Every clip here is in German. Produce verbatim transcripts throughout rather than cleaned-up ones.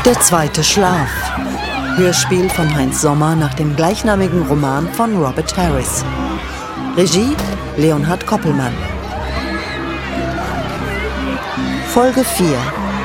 Der zweite Schlaf. Hörspiel von Heinz Sommer nach dem gleichnamigen Roman von Robert Harris. Regie Leonhard Koppelmann. Folge vier.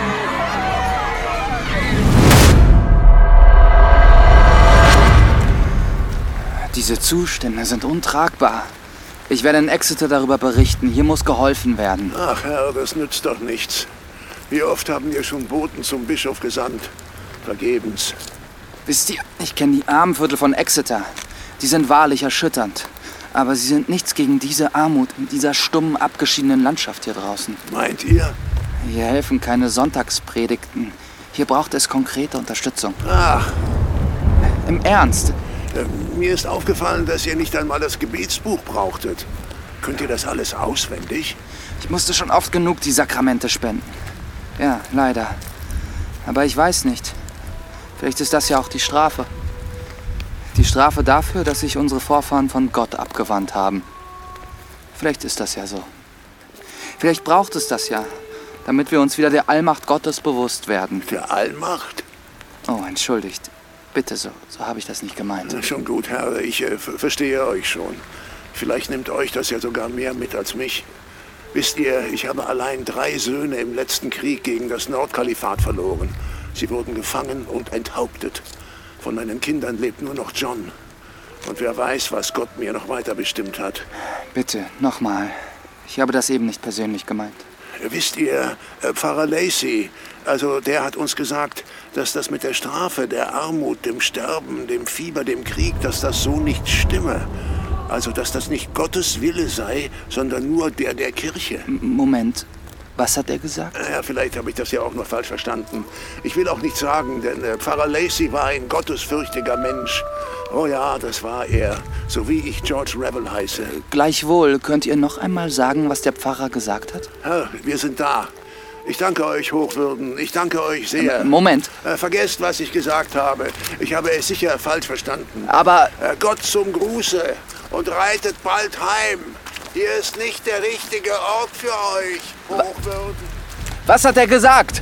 Diese Zustände sind untragbar. Ich werde in Exeter darüber berichten. Hier muss geholfen werden. Ach Herr, das nützt doch nichts. Wie oft haben wir schon Boten zum Bischof gesandt? Vergebens. Wisst ihr, ich kenne die Armenviertel von Exeter. Die sind wahrlich erschütternd. Aber sie sind nichts gegen diese Armut in dieser stummen, abgeschiedenen Landschaft hier draußen. Meint ihr? Hier helfen keine Sonntagspredigten. Hier braucht es konkrete Unterstützung. Ach. Im Ernst? Äh, mir ist aufgefallen, dass ihr nicht einmal das Gebetsbuch brauchtet. Könnt ihr das alles auswendig? Ich musste schon oft genug die Sakramente spenden. Ja, leider. Aber ich weiß nicht. Vielleicht ist das ja auch die Strafe. Die Strafe dafür, dass sich unsere Vorfahren von Gott abgewandt haben. Vielleicht ist das ja so. Vielleicht braucht es das ja, damit wir uns wieder der Allmacht Gottes bewusst werden. Der Allmacht? Oh, entschuldigt. Bitte, so, so habe ich das nicht gemeint. Na, schon gut, Herr. Ich äh, verstehe euch schon. Vielleicht nimmt euch das ja sogar mehr mit als mich. Wisst ihr, ich habe allein drei Söhne im letzten Krieg gegen das Nordkalifat verloren. Sie wurden gefangen und enthauptet. Von meinen Kindern lebt nur noch John. Und wer weiß, was Gott mir noch weiter bestimmt hat. Bitte, nochmal. Ich habe das eben nicht persönlich gemeint. Wisst ihr, Pfarrer Lacey, also der hat uns gesagt, dass das mit der Strafe, der Armut, dem Sterben, dem Fieber, dem Krieg, dass das so nicht stimme. Also, dass das nicht Gottes Wille sei, sondern nur der der Kirche. M- Moment, was hat er gesagt? Ja, vielleicht habe ich das ja auch noch falsch verstanden. Ich will auch nicht sagen, denn äh, Pfarrer Lacey war ein gottesfürchtiger Mensch. Oh ja, das war er. So wie ich George Revel heiße. Gleichwohl, könnt ihr noch einmal sagen, was der Pfarrer gesagt hat? Herr, wir sind da. Ich danke euch, Hochwürden. Ich danke euch sehr. Moment. Äh, vergesst, was ich gesagt habe. Ich habe es sicher falsch verstanden. Aber... Äh, Gott zum Gruße und reitet bald heim. Hier ist nicht der richtige Ort für euch, Hochwürden. Was hat er gesagt?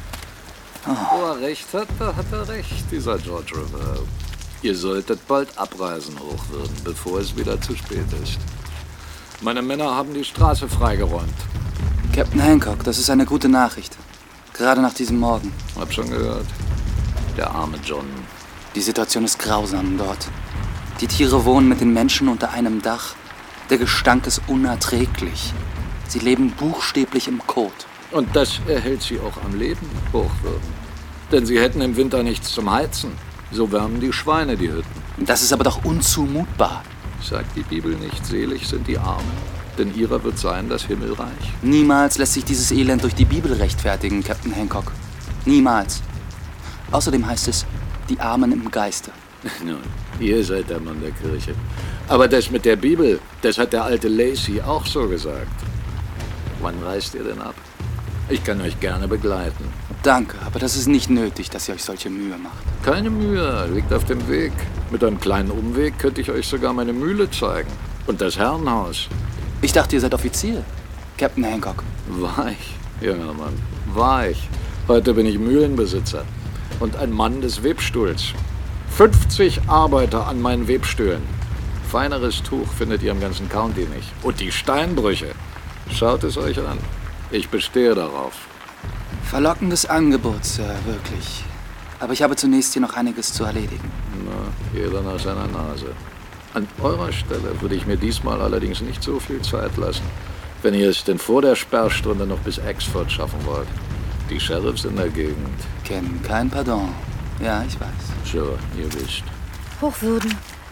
Oh. Wo er recht hat, da hat er recht, dieser George Revel. Ihr solltet bald abreisen, Hochwürden, bevor es wieder zu spät ist. Meine Männer haben die Straße freigeräumt. Captain Hancock, das ist eine gute Nachricht. Gerade nach diesem Morgen. Hab schon gehört. Der arme John. Die Situation ist grausam dort. Die Tiere wohnen mit den Menschen unter einem Dach. Der Gestank ist unerträglich. Sie leben buchstäblich im Kot. Und das erhält sie auch am Leben, Hochwürden. Denn sie hätten im Winter nichts zum Heizen. So wärmen die Schweine die Hütten. Das ist aber doch unzumutbar. Sagt die Bibel nicht, selig sind die Armen, denn ihrer wird sein das Himmelreich. Niemals lässt sich dieses Elend durch die Bibel rechtfertigen, Captain Hancock. Niemals. Außerdem heißt es, die Armen im Geiste. Nun, ihr seid der Mann der Kirche. Aber das mit der Bibel, das hat der alte Lacey auch so gesagt. Wann reist ihr denn ab? Ich kann euch gerne begleiten. Danke, aber das ist nicht nötig, dass ihr euch solche Mühe macht. Keine Mühe, liegt auf dem Weg. Mit einem kleinen Umweg könnte ich euch sogar meine Mühle zeigen. Und das Herrenhaus. Ich dachte, ihr seid Offizier, Captain Hancock. War ich, junger Mann, war ich. Heute bin ich Mühlenbesitzer und ein Mann des Webstuhls. fünfzig Arbeiter an meinen Webstühlen. Feineres Tuch findet ihr im ganzen County nicht. Und die Steinbrüche. Schaut es euch an. Ich bestehe darauf. Verlockendes Angebot, Sir, wirklich. Aber ich habe zunächst hier noch einiges zu erledigen. Na, jeder nach seiner Nase. An eurer Stelle würde ich mir diesmal allerdings nicht so viel Zeit lassen, wenn ihr es denn vor der Sperrstunde noch bis Exford schaffen wollt. Die Sheriffs in der Gegend kennen kein Pardon. Ja, ich weiß. Sure, ihr wisst. Hochwürden,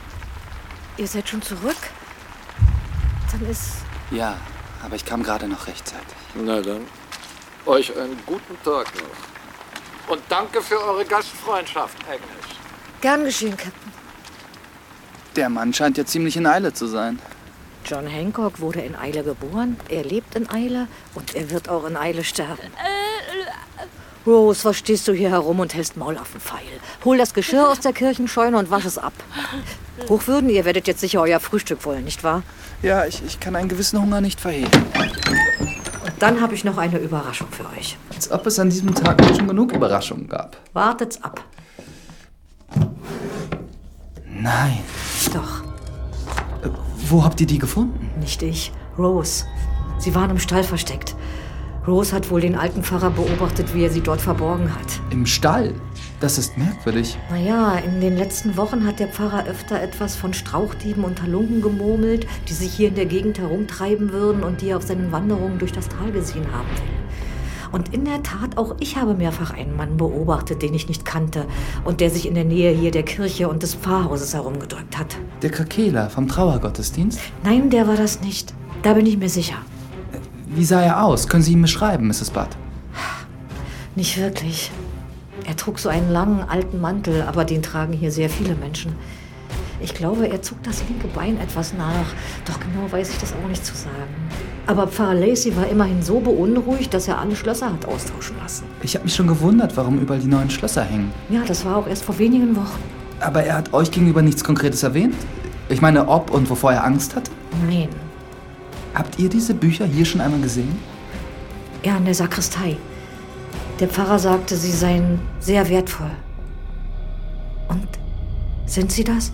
ihr seid schon zurück? Dann ist... Ja, aber ich kam gerade noch rechtzeitig. Na dann, euch einen guten Tag noch. Und danke für eure Gastfreundschaft, Agnes. Gern geschehen, Captain. Der Mann scheint ja ziemlich in Eile zu sein. John Hancock wurde in Eile geboren, er lebt in Eile und er wird auch in Eile sterben. Rose, was stehst du hier herum und hältst Maul auf den Pfeil? Hol das Geschirr aus der Kirchenscheune und wasch es ab. Hochwürden, ihr werdet jetzt sicher euer Frühstück wollen, nicht wahr? Ja, ich, ich kann einen gewissen Hunger nicht verhehlen. Dann habe ich noch eine Überraschung für euch. Als ob es an diesem Tag nicht schon genug Überraschungen gab. Wartet's ab. Nein. Doch. Äh, wo habt ihr die gefunden? Nicht ich. Rose. Sie waren im Stall versteckt. Rose hat wohl den alten Pfarrer beobachtet, wie er sie dort verborgen hat. Im Stall? Das ist merkwürdig. Naja, in den letzten Wochen hat der Pfarrer öfter etwas von Strauchdieben und Halunken gemurmelt, die sich hier in der Gegend herumtreiben würden und die er auf seinen Wanderungen durch das Tal gesehen haben will. Und in der Tat, auch ich habe mehrfach einen Mann beobachtet, den ich nicht kannte und der sich in der Nähe hier der Kirche und des Pfarrhauses herumgedrückt hat. Der Krakela vom Trauergottesdienst? Nein, der war das nicht. Da bin ich mir sicher. Wie sah er aus? Können Sie ihn beschreiben, Misses Budd? Nicht wirklich. Er trug so einen langen, alten Mantel, aber den tragen hier sehr viele Menschen. Ich glaube, er zog das linke Bein etwas nach. Doch genau weiß ich das auch nicht zu sagen. Aber Pfarrer Lacey war immerhin so beunruhigt, dass er alle Schlösser hat austauschen lassen. Ich habe mich schon gewundert, warum überall die neuen Schlösser hängen. Ja, das war auch erst vor wenigen Wochen. Aber er hat euch gegenüber nichts Konkretes erwähnt? Ich meine, ob und wovor er Angst hatte? Nein. Habt ihr diese Bücher hier schon einmal gesehen? Ja, in der Sakristei. Der Pfarrer sagte, sie seien sehr wertvoll. Und sind sie das?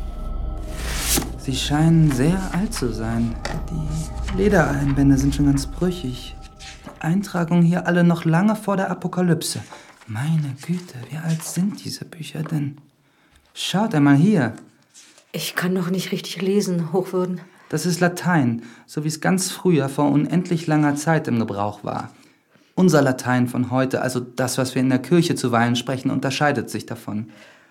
Sie scheinen sehr alt zu sein. Die Ledereinbände sind schon ganz brüchig. Die Eintragungen hier alle noch lange vor der Apokalypse. Meine Güte, wie alt sind diese Bücher denn? Schaut einmal hier. Ich kann noch nicht richtig lesen, Hochwürden. Das ist Latein, so wie es ganz früher vor unendlich langer Zeit im Gebrauch war. Unser Latein von heute, also das, was wir in der Kirche zuweilen sprechen, unterscheidet sich davon.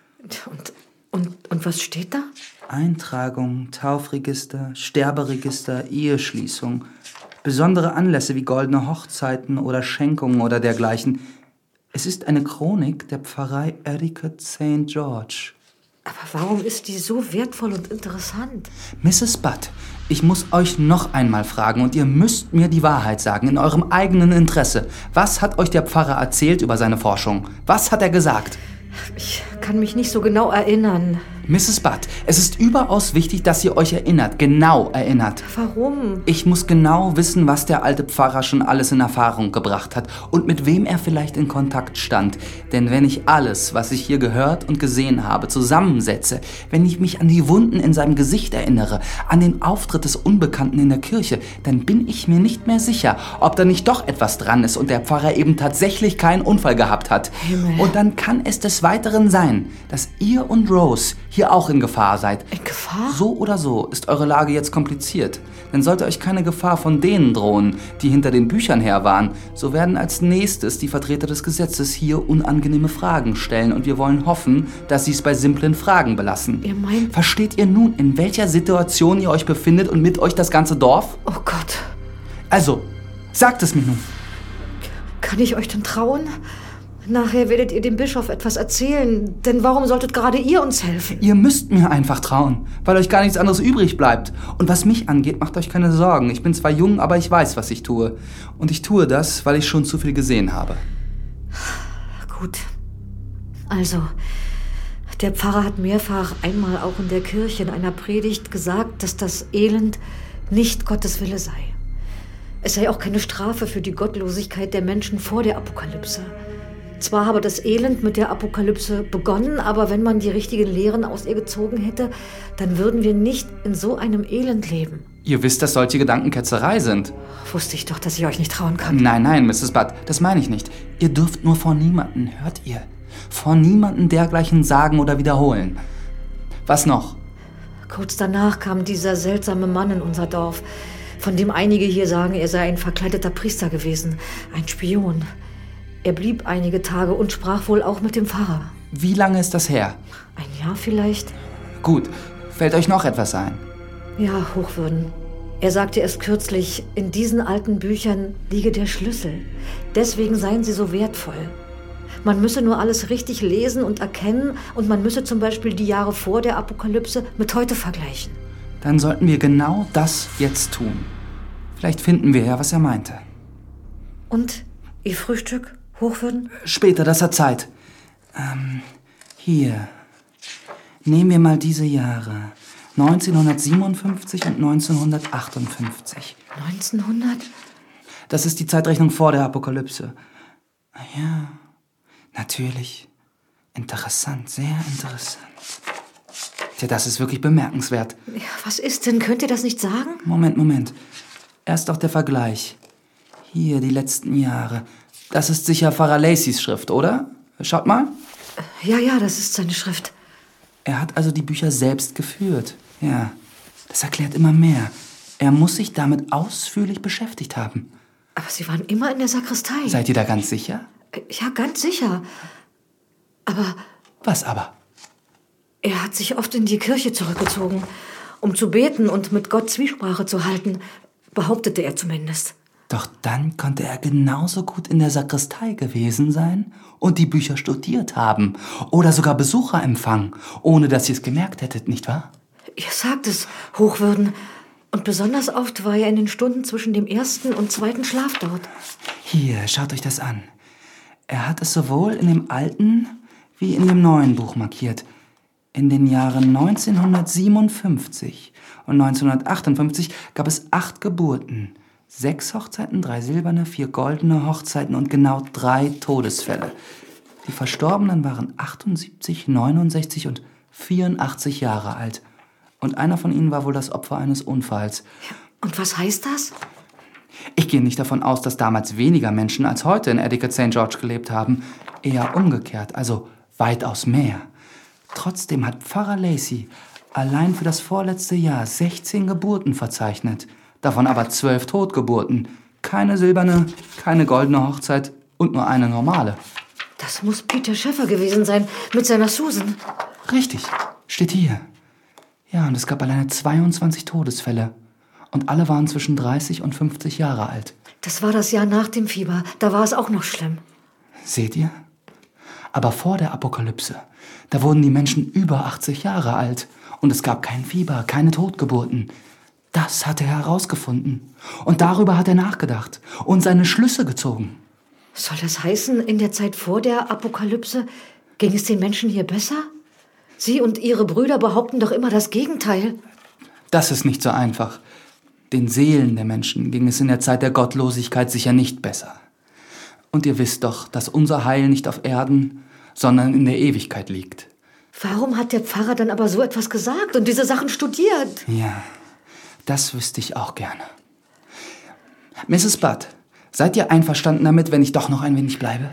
Und, und, und was steht da? Eintragung, Taufregister, Sterberegister, Eheschließung, besondere Anlässe wie goldene Hochzeiten oder Schenkungen oder dergleichen. Es ist eine Chronik der Pfarrei Erdicott Sankt George. Aber warum ist die so wertvoll und interessant? Misses Budd, ich muss euch noch einmal fragen und ihr müsst mir die Wahrheit sagen, in eurem eigenen Interesse. Was hat euch der Pfarrer erzählt über seine Forschung? Was hat er gesagt? Ich kann mich nicht so genau erinnern. Misses Budd, es ist überaus wichtig, dass ihr euch erinnert, genau erinnert. Warum? Ich muss genau wissen, was der alte Pfarrer schon alles in Erfahrung gebracht hat und mit wem er vielleicht in Kontakt stand. Denn wenn ich alles, was ich hier gehört und gesehen habe, zusammensetze, wenn ich mich an die Wunden in seinem Gesicht erinnere, an den Auftritt des Unbekannten in der Kirche, dann bin ich mir nicht mehr sicher, ob da nicht doch etwas dran ist und der Pfarrer eben tatsächlich keinen Unfall gehabt hat. Himmel. Und dann kann es des Weiteren sein, dass ihr und Rose hier auch in Gefahr seid. In Gefahr? So oder so ist eure Lage jetzt kompliziert. Denn sollte euch keine Gefahr von denen drohen, die hinter den Büchern her waren, so werden als nächstes die Vertreter des Gesetzes hier unangenehme Fragen stellen und wir wollen hoffen, dass sie es bei simplen Fragen belassen. Ihr meint... Versteht ihr nun, in welcher Situation ihr euch befindet und mit euch das ganze Dorf? Oh Gott. Also, sagt es mir nun. Kann ich euch denn trauen? Nachher werdet ihr dem Bischof etwas erzählen, denn warum solltet gerade ihr uns helfen? Ihr müsst mir einfach trauen, weil euch gar nichts anderes übrig bleibt. Und was mich angeht, macht euch keine Sorgen. Ich bin zwar jung, aber ich weiß, was ich tue. Und ich tue das, weil ich schon zu viel gesehen habe. Gut. Also, der Pfarrer hat mehrfach, einmal auch in der Kirche in einer Predigt, gesagt, dass das Elend nicht Gottes Wille sei. Es sei auch keine Strafe für die Gottlosigkeit der Menschen vor der Apokalypse. Zwar habe das Elend mit der Apokalypse begonnen, aber wenn man die richtigen Lehren aus ihr gezogen hätte, dann würden wir nicht in so einem Elend leben. Ihr wisst, dass solche Gedanken Ketzerei sind. Wusste ich doch, dass ich euch nicht trauen kann. Nein, nein, Misses Budd, das meine ich nicht. Ihr dürft nur vor niemanden, hört ihr? Vor niemanden dergleichen sagen oder wiederholen. Was noch? Kurz danach kam dieser seltsame Mann in unser Dorf, von dem einige hier sagen, er sei ein verkleideter Priester gewesen, ein Spion. Er blieb einige Tage und sprach wohl auch mit dem Pfarrer. Wie lange ist das her? Ein Jahr vielleicht? Gut, fällt euch noch etwas ein? Ja, Hochwürden. Er sagte erst kürzlich, in diesen alten Büchern liege der Schlüssel. Deswegen seien sie so wertvoll. Man müsse nur alles richtig lesen und erkennen und man müsse zum Beispiel die Jahre vor der Apokalypse mit heute vergleichen. Dann sollten wir genau das jetzt tun. Vielleicht finden wir ja, was er meinte. Und Ihr Frühstück, Hochwürden? Später, das hat Zeit. Ähm, hier. Nehmen wir mal diese Jahre. neunzehnhundertsiebenundfünfzig und neunzehnhundertachtundfünfzig. neunzehnhundert? Das ist die Zeitrechnung vor der Apokalypse. Ja, natürlich. Interessant, sehr interessant. Tja, das ist wirklich bemerkenswert. Ja, was ist denn? Könnt ihr das nicht sagen? Moment, Moment. Erst auch der Vergleich. Hier, die letzten Jahre. Das ist sicher Pfarrer Lacys Schrift, oder? Schaut mal. Ja, ja, das ist seine Schrift. Er hat also die Bücher selbst geführt. Ja, das erklärt immer mehr. Er muss sich damit ausführlich beschäftigt haben. Aber Sie waren immer in der Sakristei. Seid ihr da ganz sicher? Ja, ganz sicher. Aber... Was aber? Er hat sich oft in die Kirche zurückgezogen, um zu beten und mit Gott Zwiesprache zu halten, behauptete er zumindest. Doch dann konnte er genauso gut in der Sakristei gewesen sein und die Bücher studiert haben oder sogar Besucher empfangen, ohne dass ihr es gemerkt hättet, nicht wahr? Ihr sagt es, Hochwürden. Und besonders oft war er in den Stunden zwischen dem ersten und zweiten Schlaf dort. Hier, schaut euch das an. Er hat es sowohl in dem alten wie in dem neuen Buch markiert. In den Jahren neunzehnhundertsiebenundfünfzig und neunzehnhundertachtundfünfzig gab es acht Geburten. Sechs Hochzeiten, drei silberne, vier goldene Hochzeiten und genau drei Todesfälle. Die Verstorbenen waren achtundsiebzig, neunundsechzig und vierundachtzig Jahre alt. Und einer von ihnen war wohl das Opfer eines Unfalls. Und was heißt das? Ich gehe nicht davon aus, dass damals weniger Menschen als heute in Etiquette Sankt George gelebt haben. Eher umgekehrt, also weitaus mehr. Trotzdem hat Pfarrer Lacy allein für das vorletzte Jahr sechzehn Geburten verzeichnet. Davon aber zwölf Totgeburten. Keine silberne, keine goldene Hochzeit und nur eine normale. Das muss Peter Schäffer gewesen sein, mit seiner Susan. Richtig, steht hier. Ja, und es gab alleine zweiundzwanzig Todesfälle. Und alle waren zwischen dreißig und fünfzig Jahre alt. Das war das Jahr nach dem Fieber. Da war es auch noch schlimm. Seht ihr? Aber vor der Apokalypse, da wurden die Menschen über achtzig Jahre alt. Und es gab kein Fieber, keine Totgeburten. Das hat er herausgefunden. Und darüber hat er nachgedacht und seine Schlüsse gezogen. Soll das heißen, in der Zeit vor der Apokalypse ging es den Menschen hier besser? Sie und ihre Brüder behaupten doch immer das Gegenteil. Das ist nicht so einfach. Den Seelen der Menschen ging es in der Zeit der Gottlosigkeit sicher nicht besser. Und ihr wisst doch, dass unser Heil nicht auf Erden, sondern in der Ewigkeit liegt. Warum hat der Pfarrer dann aber so etwas gesagt und diese Sachen studiert? Ja, das wüsste ich auch gerne. Misses Budd, seid ihr einverstanden damit, wenn ich doch noch ein wenig bleibe?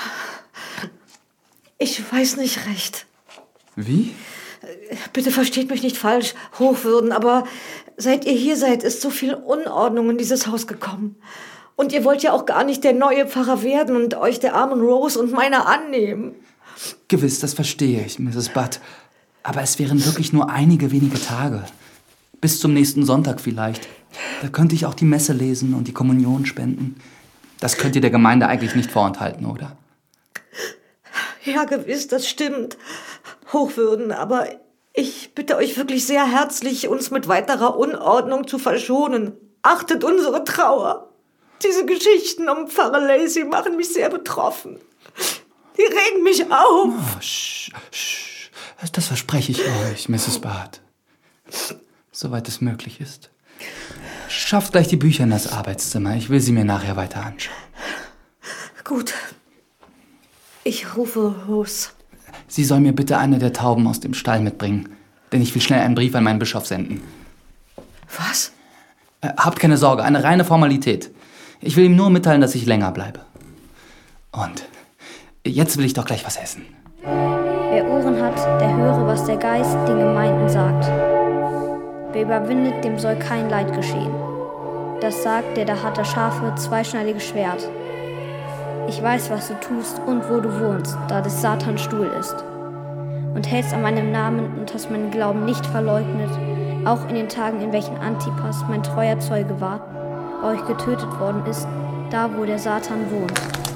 Ich weiß nicht recht. Wie? Bitte versteht mich nicht falsch, Hochwürden, aber seit ihr hier seid, ist so viel Unordnung in dieses Haus gekommen. Und ihr wollt ja auch gar nicht der neue Pfarrer werden und euch der armen Rose und meiner annehmen. Gewiss, das verstehe ich, Misses Budd. Aber es wären wirklich nur einige wenige Tage. Bis zum nächsten Sonntag vielleicht. Da könnte ich auch die Messe lesen und die Kommunion spenden. Das könnt ihr der Gemeinde eigentlich nicht vorenthalten, oder? Ja, gewiss, das stimmt. Hochwürden, aber ich bitte euch wirklich sehr herzlich, uns mit weiterer Unordnung zu verschonen. Achtet unsere Trauer. Diese Geschichten um Pfarrer Lacy machen mich sehr betroffen. Die regen mich auf. Oh, sch, sch, das verspreche ich euch, Misses Budd. Soweit es möglich ist. Schafft gleich die Bücher in das Arbeitszimmer. Ich will sie mir nachher weiter anschauen. Gut. Ich rufe Rose. Sie soll mir bitte eine der Tauben aus dem Stall mitbringen, denn ich will schnell einen Brief an meinen Bischof senden. Was? Äh, habt keine Sorge, eine reine Formalität. Ich will ihm nur mitteilen, dass ich länger bleibe. Und jetzt will ich doch gleich was essen. Wer Ohren hat, der höre, was der Geist den Gemeinden sagt. Wer überwindet, dem soll kein Leid geschehen. Das sagt der, der hat das scharfe, zweischneidige Schwert. Ich weiß, was du tust und wo du wohnst, da des Satans Stuhl ist. Und hältst an meinem Namen und hast meinen Glauben nicht verleugnet, auch in den Tagen, in welchen Antipas, mein treuer Zeuge war, bei euch getötet worden ist, da wo der Satan wohnt.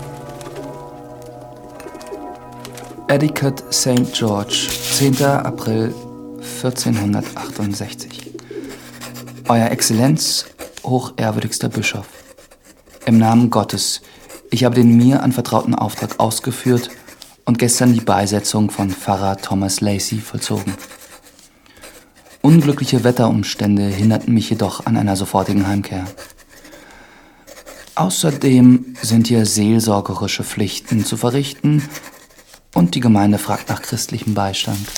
Etiquette Sankt George, zehnter April vierzehnhundertachtundsechzig. Euer Exzellenz, hochehrwürdigster Bischof, im Namen Gottes, ich habe den mir anvertrauten Auftrag ausgeführt und gestern die Beisetzung von Pfarrer Thomas Lacy vollzogen. Unglückliche Wetterumstände hinderten mich jedoch an einer sofortigen Heimkehr. Außerdem sind hier seelsorgerische Pflichten zu verrichten und die Gemeinde fragt nach christlichem Beistand.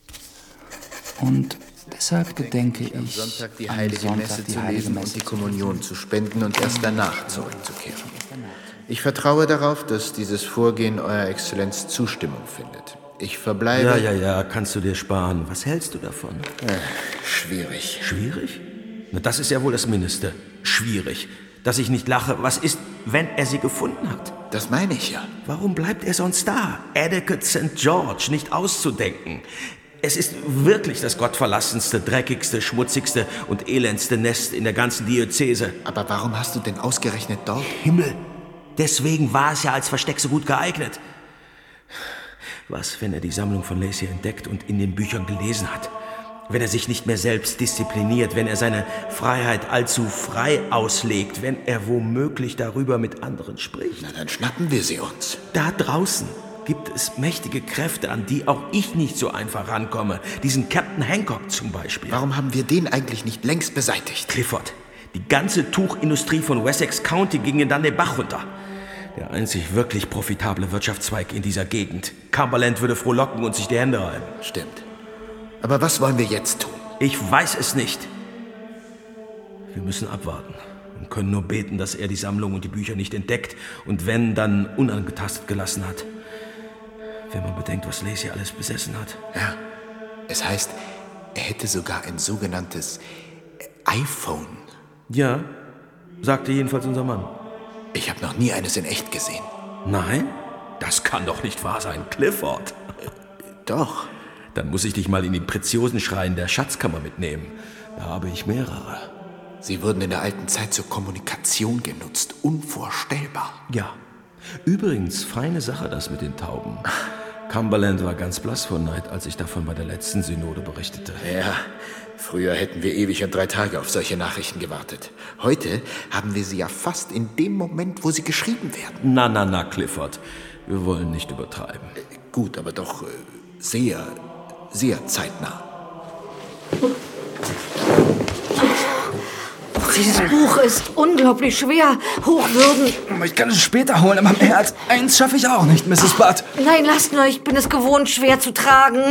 Und deshalb gedenke ich, am Sonntag die am heilige Sonntag Messe die zu heilige lesen Messe und die Kommunion zu spenden und erst danach zurückzukehren. Ich vertraue darauf, dass dieses Vorgehen Euer Exzellenz Zustimmung findet. Ich verbleibe... Ja, ja, ja, kannst du dir sparen. Was hältst du davon? Äh, schwierig. Schwierig? Na, das ist ja wohl das Mindeste. Schwierig. Dass ich nicht lache. Was ist, wenn er sie gefunden hat? Das meine ich ja. Warum bleibt er sonst da? Adequate Sankt George, nicht auszudenken. Es ist wirklich das gottverlassenste, dreckigste, schmutzigste und elendste Nest in der ganzen Diözese. Aber warum hast du denn ausgerechnet dort? Himmel! Deswegen war es ja als Versteck so gut geeignet. Was, wenn er die Sammlung von Lacey entdeckt und in den Büchern gelesen hat? Wenn er sich nicht mehr selbst diszipliniert, wenn er seine Freiheit allzu frei auslegt, wenn er womöglich darüber mit anderen spricht? Na, dann schnappen wir sie uns. Da draußen gibt es mächtige Kräfte, an die auch ich nicht so einfach rankomme. Diesen Captain Hancock zum Beispiel. Warum haben wir den eigentlich nicht längst beseitigt? Clifford, die ganze Tuchindustrie von Wessex County ging dann den Bach runter. Der einzig wirklich profitable Wirtschaftszweig in dieser Gegend. Cumberland würde frohlocken und sich die Hände reiben. Stimmt. Aber was wollen wir jetzt tun? Ich weiß es nicht. Wir müssen abwarten und können nur beten, dass er die Sammlung und die Bücher nicht entdeckt und wenn, dann unangetastet gelassen hat. Wenn man bedenkt, was Lacey alles besessen hat. Ja, es heißt, er hätte sogar ein sogenanntes iPhone. Ja, sagte jedenfalls unser Mann. Ich habe noch nie eines in echt gesehen. Nein? Das kann doch nicht wahr sein, Clifford. Äh, doch. Dann muss ich dich mal in die Preziosenschreien der Schatzkammer mitnehmen. Da habe ich mehrere. Sie wurden in der alten Zeit zur Kommunikation genutzt. Unvorstellbar. Ja. Übrigens, feine Sache das mit den Tauben. Cumberland war ganz blass vor Neid, als ich davon bei der letzten Synode berichtete. Ja, früher hätten wir ewig und drei Tage auf solche Nachrichten gewartet. Heute haben wir sie ja fast in dem Moment, wo sie geschrieben werden. Na, na, na, Clifford. Wir wollen nicht übertreiben. Äh, gut, aber doch äh, sehr, sehr zeitnah. Dieses Buch ist unglaublich schwer. Hochwürden. Ich kann es später holen, aber mehr als eins schaffe ich auch nicht, Misses Butt. Nein, lasst nur, ich bin es gewohnt, schwer zu tragen.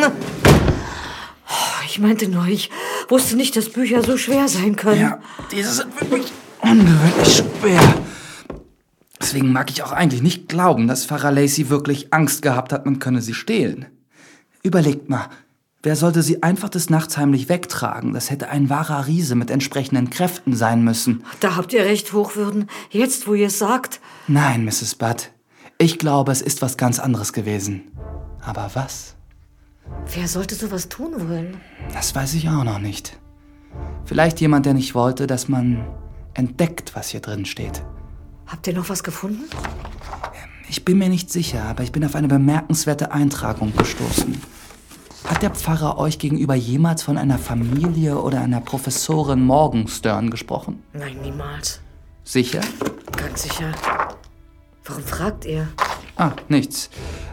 Ich meinte nur, ich wusste nicht, dass Bücher so schwer sein können. Ja, diese sind wirklich ungewöhnlich schwer. Deswegen mag ich auch eigentlich nicht glauben, dass Pfarrer Lacey wirklich Angst gehabt hat, man könne sie stehlen. Überlegt mal, wer sollte sie einfach des Nachts heimlich wegtragen? Das hätte ein wahrer Riese mit entsprechenden Kräften sein müssen. Da habt ihr recht, Hochwürden. Jetzt, wo ihr es sagt. Nein, Misses Butt. Ich glaube, es ist was ganz anderes gewesen. Aber was? Wer sollte sowas tun wollen? Das weiß ich auch noch nicht. Vielleicht jemand, der nicht wollte, dass man entdeckt, was hier drin steht. Habt ihr noch was gefunden? Ich bin mir nicht sicher, aber ich bin auf eine bemerkenswerte Eintragung gestoßen. Hat der Pfarrer euch gegenüber jemals von einer Familie oder einer Professorin Morgenstern gesprochen? Nein, niemals. Sicher? Ganz sicher. Warum fragt ihr? Ah, nichts.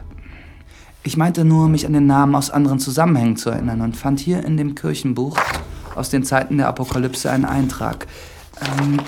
Ich meinte nur, mich an den Namen aus anderen Zusammenhängen zu erinnern und fand hier in dem Kirchenbuch aus den Zeiten der Apokalypse einen Eintrag. Ähm,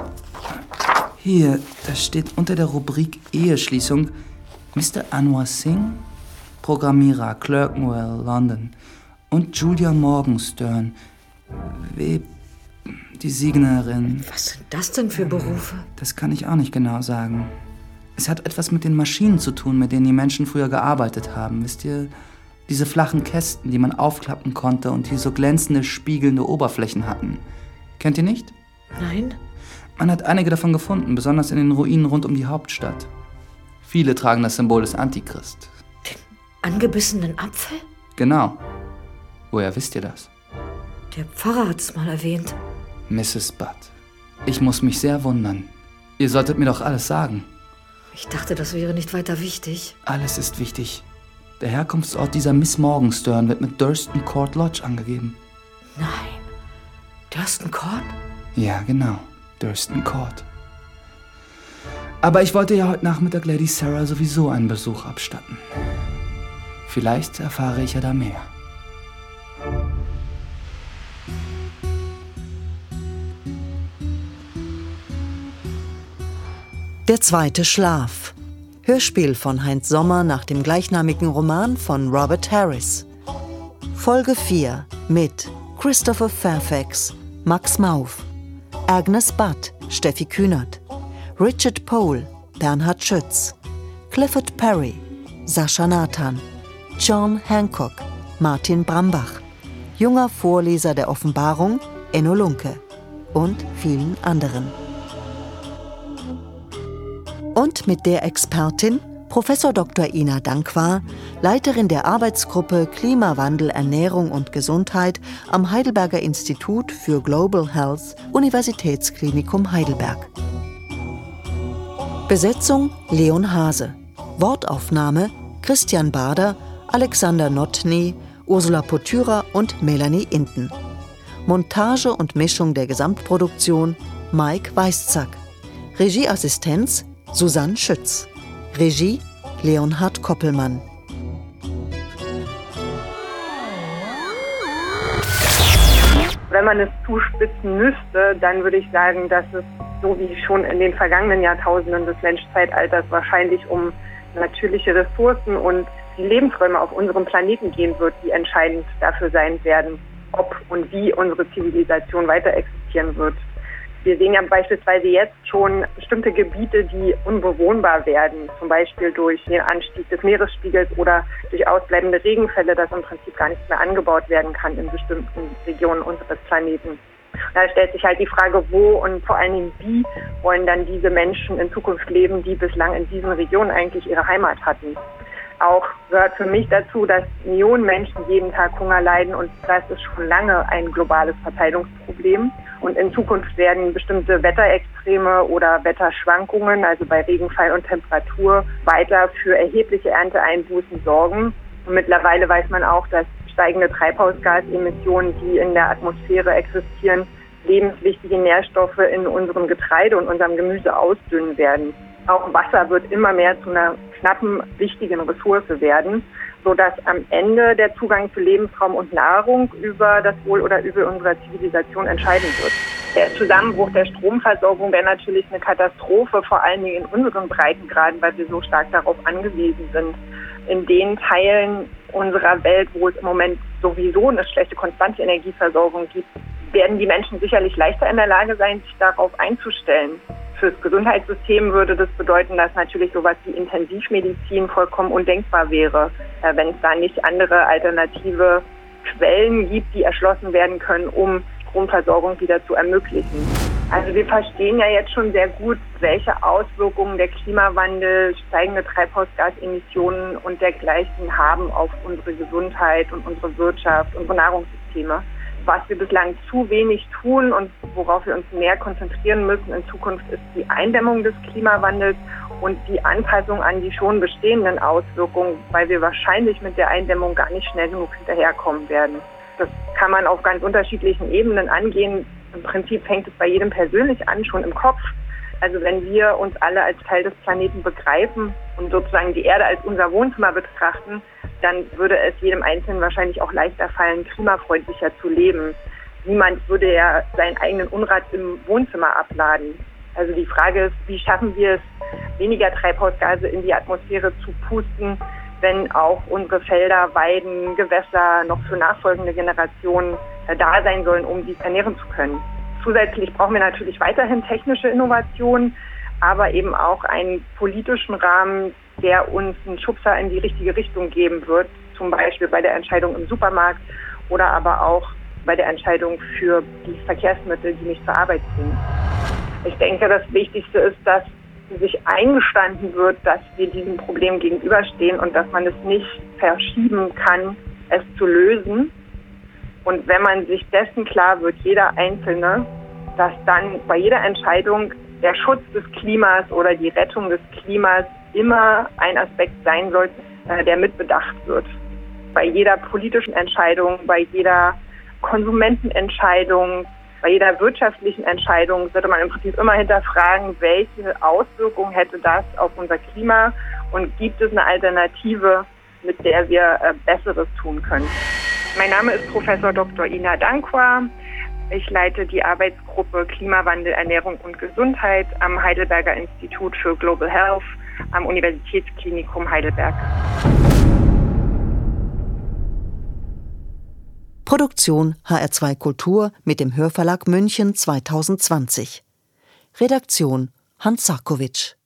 hier, da steht unter der Rubrik Eheschließung Mister Anwar Singh, Programmierer, Clerkenwell, London, und Julia Morgenstern, Web, die Signerin. Was sind das denn für Berufe? Das kann ich auch nicht genau sagen. Es hat etwas mit den Maschinen zu tun, mit denen die Menschen früher gearbeitet haben. Wisst ihr, diese flachen Kästen, die man aufklappen konnte und die so glänzende, spiegelnde Oberflächen hatten. Kennt ihr nicht? Nein. Man hat einige davon gefunden, besonders in den Ruinen rund um die Hauptstadt. Viele tragen das Symbol des Antichrist. Den angebissenen Apfel? Genau. Woher wisst ihr das? Der Pfarrer hat es mal erwähnt. Misses Butt, ich muss mich sehr wundern. Ihr solltet mir doch alles sagen. Ich dachte, das wäre nicht weiter wichtig. Alles ist wichtig. Der Herkunftsort dieser Miss Morgenstern wird mit Durston Court Lodge angegeben. Nein. Durston Court? Ja, genau. Durston Court. Aber ich wollte ja heute Nachmittag Lady Sarah sowieso einen Besuch abstatten. Vielleicht erfahre ich ja da mehr. Der zweite Schlaf. Hörspiel von Heinz Sommer nach dem gleichnamigen Roman von Robert Harris. Folge vier mit Christopher Fairfax, Max Mauff, Agnes Butt, Steffi Kühnert, Richard Pohl, Bernhard Schütz, Clifford Perry, Sascha Nathan, John Hancock, Martin Brambach, junger Vorleser der Offenbarung, Enno Lunke und vielen anderen. Und mit der Expertin Professor Doktor Ina Dankwar, Leiterin der Arbeitsgruppe Klimawandel, Ernährung und Gesundheit am Heidelberger Institut für Global Health, Universitätsklinikum Heidelberg. Besetzung Leon Hase. Wortaufnahme Christian Bader, Alexander Notny, Ursula Potyra und Melanie Inten. Montage und Mischung der Gesamtproduktion Mike Weißzack. Regieassistenz Susanne Schütz. Regie Leonhard Koppelmann. Wenn man es zuspitzen müsste, dann würde ich sagen, dass es so wie schon in den vergangenen Jahrtausenden des Menschzeitalters wahrscheinlich um natürliche Ressourcen und die Lebensräume auf unserem Planeten gehen wird, die entscheidend dafür sein werden, ob und wie unsere Zivilisation weiter existieren wird. Wir sehen ja beispielsweise jetzt schon bestimmte Gebiete, die unbewohnbar werden, zum Beispiel durch den Anstieg des Meeresspiegels oder durch ausbleibende Regenfälle, dass im Prinzip gar nicht mehr angebaut werden kann in bestimmten Regionen unseres Planeten. Da stellt sich halt die Frage, wo und vor allen Dingen wie wollen dann diese Menschen in Zukunft leben, die bislang in diesen Regionen eigentlich ihre Heimat hatten. Auch gehört für mich dazu, dass Millionen Menschen jeden Tag Hunger leiden und das ist schon lange ein globales Verteilungsproblem. Und in Zukunft werden bestimmte Wetterextreme oder Wetterschwankungen, also bei Regenfall und Temperatur, weiter für erhebliche Ernteeinbußen sorgen. Und mittlerweile weiß man auch, dass steigende Treibhausgasemissionen, die in der Atmosphäre existieren, lebenswichtige Nährstoffe in unserem Getreide und unserem Gemüse ausdünnen werden. Auch Wasser wird immer mehr zu einer knappen, wichtigen Ressource werden, sodass am Ende der Zugang zu Lebensraum und Nahrung über das Wohl oder Übel unserer Zivilisation entscheiden wird. Der Zusammenbruch der Stromversorgung wäre natürlich eine Katastrophe, vor allen Dingen in unseren Breitengraden, weil wir so stark darauf angewiesen sind. In den Teilen unserer Welt, wo es im Moment sowieso eine schlechte konstante Energieversorgung gibt, werden die Menschen sicherlich leichter in der Lage sein, sich darauf einzustellen. Fürs Gesundheitssystem würde das bedeuten, dass natürlich sowas wie Intensivmedizin vollkommen undenkbar wäre, wenn es da nicht andere alternative Quellen gibt, die erschlossen werden können, um Stromversorgung wieder zu ermöglichen. Also wir verstehen ja jetzt schon sehr gut, welche Auswirkungen der Klimawandel, steigende Treibhausgasemissionen und dergleichen haben auf unsere Gesundheit und unsere Wirtschaft, unsere Nahrungssysteme. Was wir bislang zu wenig tun und worauf wir uns mehr konzentrieren müssen in Zukunft, ist die Eindämmung des Klimawandels und die Anpassung an die schon bestehenden Auswirkungen, weil wir wahrscheinlich mit der Eindämmung gar nicht schnell genug hinterherkommen werden. Das kann man auf ganz unterschiedlichen Ebenen angehen. Im Prinzip fängt es bei jedem persönlich an, schon im Kopf. Also wenn wir uns alle als Teil des Planeten begreifen und sozusagen die Erde als unser Wohnzimmer betrachten, dann würde es jedem Einzelnen wahrscheinlich auch leichter fallen, klimafreundlicher zu leben. Niemand würde ja seinen eigenen Unrat im Wohnzimmer abladen. Also die Frage ist, wie schaffen wir es, weniger Treibhausgase in die Atmosphäre zu pusten, wenn auch unsere Felder, Weiden, Gewässer noch für nachfolgende Generationen da sein sollen, um sie ernähren zu können. Zusätzlich brauchen wir natürlich weiterhin technische Innovationen, aber eben auch einen politischen Rahmen, der uns einen Schubser in die richtige Richtung geben wird, zum Beispiel bei der Entscheidung im Supermarkt oder aber auch bei der Entscheidung für die Verkehrsmittel, die mich zur Arbeit bringen. Ich denke, das Wichtigste ist, dass sich eingestanden wird, dass wir diesem Problem gegenüberstehen und dass man es nicht verschieben kann, es zu lösen. Und wenn man sich dessen klar wird, jeder Einzelne, dass dann bei jeder Entscheidung der Schutz des Klimas oder die Rettung des Klimas immer ein Aspekt sein sollte, der mitbedacht wird. Bei jeder politischen Entscheidung, bei jeder Konsumentenentscheidung, bei jeder wirtschaftlichen Entscheidung sollte man im Prinzip immer hinterfragen, welche Auswirkungen hätte das auf unser Klima und gibt es eine Alternative, mit der wir Besseres tun können. Mein Name ist Professor Doktor Ina Dankwar. Ich leite die Arbeitsgruppe Klimawandel, Ernährung und Gesundheit am Heidelberger Institut für Global Health am Universitätsklinikum Heidelberg. Produktion H R zwei Kultur mit dem Hörverlag München zweitausendzwanzig. Redaktion Hans Sarkowitsch.